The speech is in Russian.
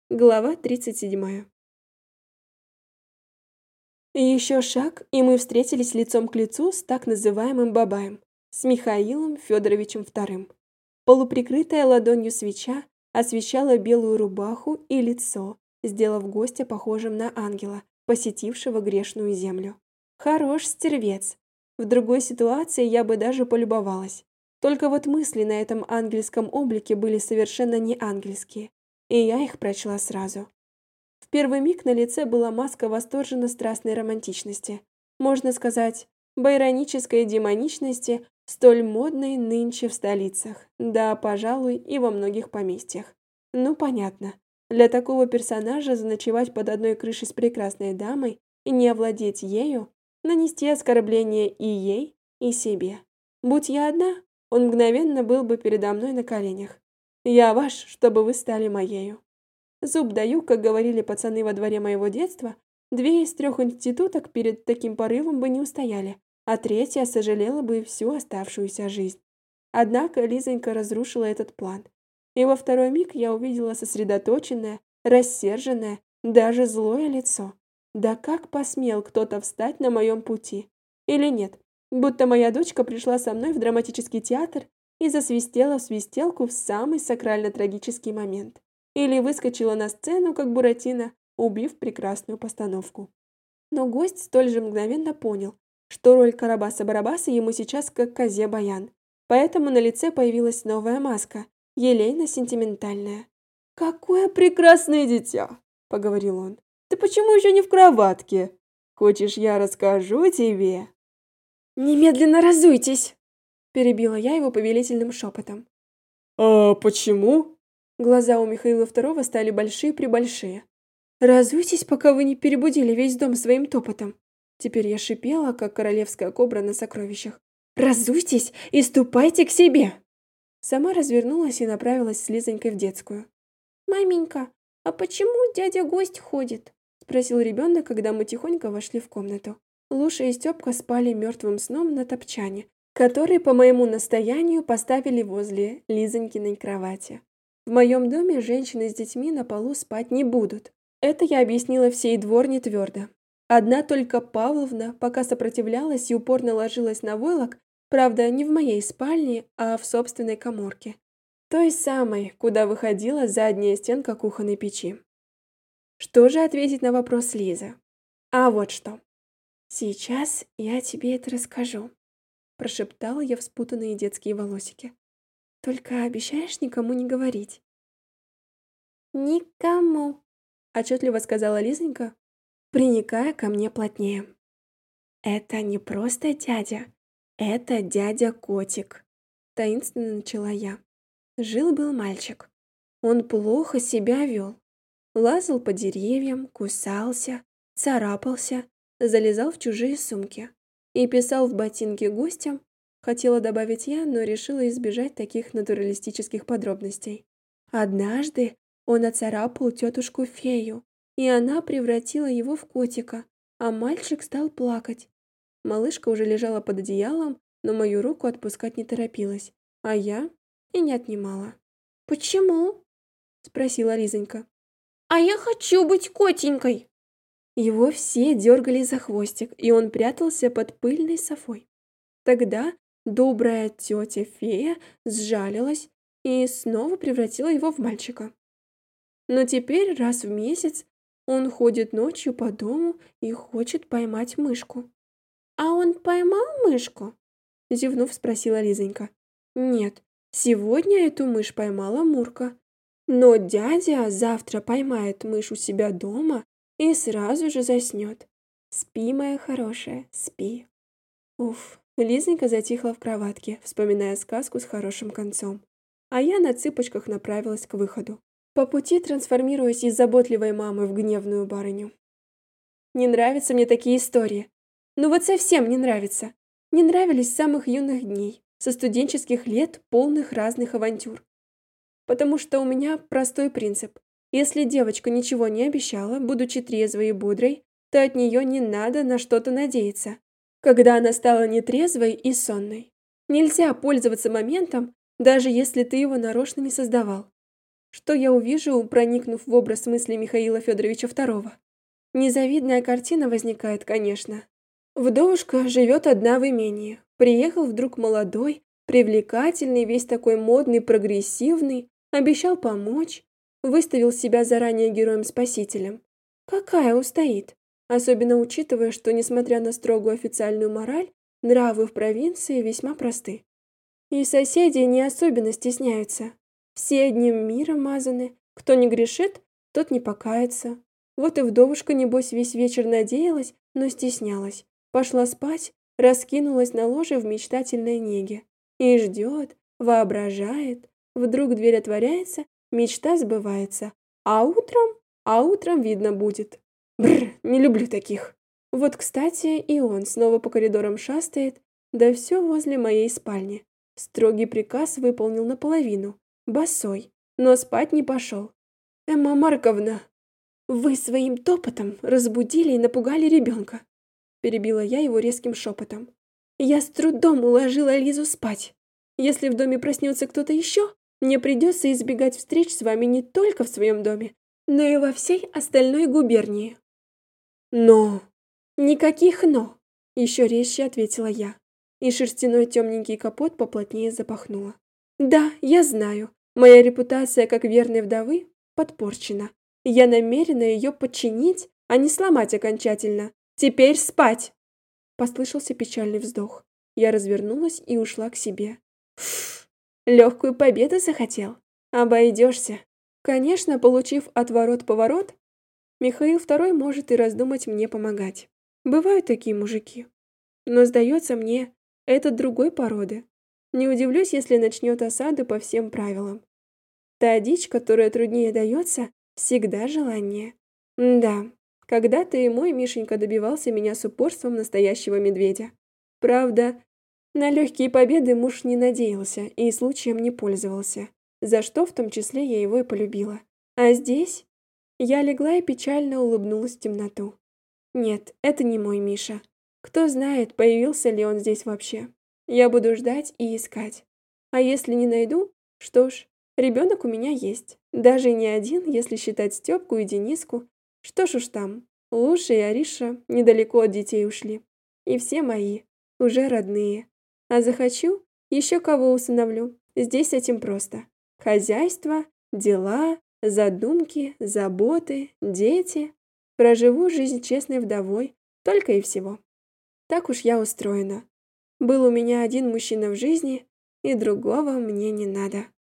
Глава 37. И еще шаг, и мы встретились лицом к лицу с так называемым Бабаем, с Михаилом Федоровичем II. Полуприкрытая ладонью свеча освещала белую рубаху и лицо, сделав гостя похожим на ангела, посетившего грешную землю. Хорош стервец. В другой ситуации я бы даже полюбовалась. Только вот мысли на этом ангельском облике были совершенно не ангельские, и я их прочла сразу. В первый миг на лице была маска восторженно-страстной романтичности, можно сказать, байронической демоничности, столь модной нынче в столицах, да, пожалуй, и во многих поместьях. Ну, понятно, для такого персонажа заночевать под одной крышей с прекрасной дамой и не овладеть ею, нанести оскорбление и ей, и себе. Будь я одна, он мгновенно был бы передо мной на коленях. Я ваш, чтобы вы стали моею. Зуб даю, как говорили пацаны во дворе моего детства, 2 из 3 институток перед таким порывом бы не устояли, а 3-я сожалела бы всю оставшуюся жизнь. Однако Лизонька разрушила этот план. И во второй миг я увидела сосредоточенное, рассерженное, даже злое лицо. Да как посмел кто-то встать на моем пути? Или нет, будто моя дочка пришла со мной в драматический театр и засвистела в свистелку в самый сакрально-трагический момент. Или выскочила на сцену, как Буратино, убив прекрасную постановку. Но гость столь же мгновенно понял, что роль Карабаса-Барабаса ему сейчас как козе баян. Поэтому на лице появилась новая маска, елейно-сентиментальная. «Какое прекрасное дитя!» — поговорил он. «Ты почему еще не в кроватке? Хочешь, я расскажу тебе?» «Немедленно разуйтесь!» — перебила я его повелительным шепотом. «А почему?» Глаза у Михаила II стали большие-пребольшие. «Разуйтесь, пока вы не перебудили весь дом своим топотом». Теперь я шипела, как королевская кобра на сокровищах. «Разуйтесь и ступайте к себе!» Сама развернулась и направилась с Лизонькой в детскую. «Маменька, а почему дядя-гость ходит?» — спросил ребенок, когда мы тихонько вошли в комнату. Луша и Степка спали мертвым сном на топчане, который по моему настоянию поставили возле Лизонькиной кровати. В моем доме женщины с детьми на полу спать не будут. Это я объяснила всей дворне твердо. Одна только Павловна пока сопротивлялась и упорно ложилась на войлок, правда, не в моей спальне, а в собственной каморке. Той самой, куда выходила задняя стенка кухонной печи. Что же ответить на вопрос Лизы? А вот что. «Сейчас я тебе это расскажу», – прошептала я в спутанные детские волосики. «Только обещаешь никому не говорить?» «Никому», — отчетливо сказала Лизонька, приникая ко мне плотнее. «Это не просто дядя, это дядя-котик», — таинственно начала я. Жил-был мальчик. Он плохо себя вел. Лазал по деревьям, кусался, царапался, залезал в чужие сумки и писал в ботинки гостям, хотела добавить я, но решила избежать таких натуралистических подробностей. Однажды он оцарапал тетушку-фею, и она превратила его в котика, а мальчик стал плакать. Малышка уже лежала под одеялом, но мою руку отпускать не торопилась, а я и не отнимала. «Почему?» — спросила Лизонька. «А я хочу быть котенькой!» Его все дергали за хвостик, и он прятался под пыльной софой. Тогда добрая тетя-фея сжалилась и снова превратила его в мальчика. Но теперь раз в месяц он ходит ночью по дому и хочет поймать мышку. «А он поймал мышку?» — зевнув, спросила Лизонька. «Нет, сегодня эту мышь поймала Мурка. Но дядя завтра поймает мышь у себя дома и сразу же заснет. Спи, моя хорошая, спи». Уф, Лизонька затихла в кроватке, вспоминая сказку с хорошим концом. А я на цыпочках направилась к выходу, по пути трансформируясь из заботливой мамы в гневную барыню. Не нравятся мне такие истории. Ну вот совсем не нравится. Не нравились с самых юных дней, со студенческих лет, полных разных авантюр. Потому что у меня простой принцип. Если девочка ничего не обещала, будучи трезвой и бодрой, то от нее не надо на что-то надеяться. Когда она стала нетрезвой и сонной, нельзя пользоваться моментом, даже если ты его нарочно не создавал. Что я увижу, проникнув в образ мысли Михаила Федоровича II? Незавидная картина возникает, конечно. Вдовушка живет одна в имении. Приехал вдруг молодой, привлекательный, весь такой модный, прогрессивный, обещал помочь, выставил себя заранее героем-спасителем. Какая устоит? Особенно учитывая, что, несмотря на строгую официальную мораль, нравы в провинции весьма просты. И соседи не особенно стесняются. Все одним миром мазаны. Кто не грешит, тот не покается. Вот и вдовушка, небось, весь вечер надеялась, но стеснялась. Пошла спать, раскинулась на ложе в мечтательной неге. И ждет, воображает. Вдруг дверь отворяется, мечта сбывается. А утром видно будет. Бррр, не люблю таких. Вот, кстати, и он снова по коридорам шастает, да все возле моей спальни. Строгий приказ выполнил наполовину, босой, но спать не пошел. «Эмма Марковна, вы своим топотом разбудили и напугали ребенка», перебила я его резким шепотом. «Я с трудом уложила Лизу спать. Если в доме проснется кто-то еще, мне придется избегать встреч с вами не только в своем доме, но и во всей остальной губернии». «Но...» «Никаких «но», еще резче ответила я, и шерстяной темненький капот поплотнее запахнула. «Да, я знаю, моя репутация как верной вдовы подпорчена. Я намерена ее подчинить, а не сломать окончательно. Теперь спать!» Послышался печальный вздох. Я развернулась и ушла к себе. Фу, легкую победу захотел? Обойдешься. Конечно, получив отворот-поворот, Михаил II может и раздумать мне помогать. Бывают такие мужики. Но, сдается мне, это другой породы. Не удивлюсь, если начнет осаду по всем правилам. Та дичь, которая труднее дается, всегда желание. Да, когда-то и мой Мишенька добивался меня с упорством настоящего медведя. Правда, на легкие победы муж не надеялся и случаем не пользовался, за что в том числе я его и полюбила. А здесь я легла и печально улыбнулась в темноту. Нет, это не мой Миша. Кто знает, появился ли он здесь вообще. Я буду ждать и искать. А если не найду, что ж, ребенок у меня есть. Даже не один, если считать Степку и Дениску. Что ж уж там, Луша и Ариша недалеко от детей ушли. И все мои, уже родные. А захочу, еще кого усыновлю. Здесь с этим просто. Хозяйство, дела, задумки, заботы, дети. Проживу жизнь честной вдовой, только и всего. Так уж я устроена. Был у меня один мужчина в жизни, и другого мне не надо.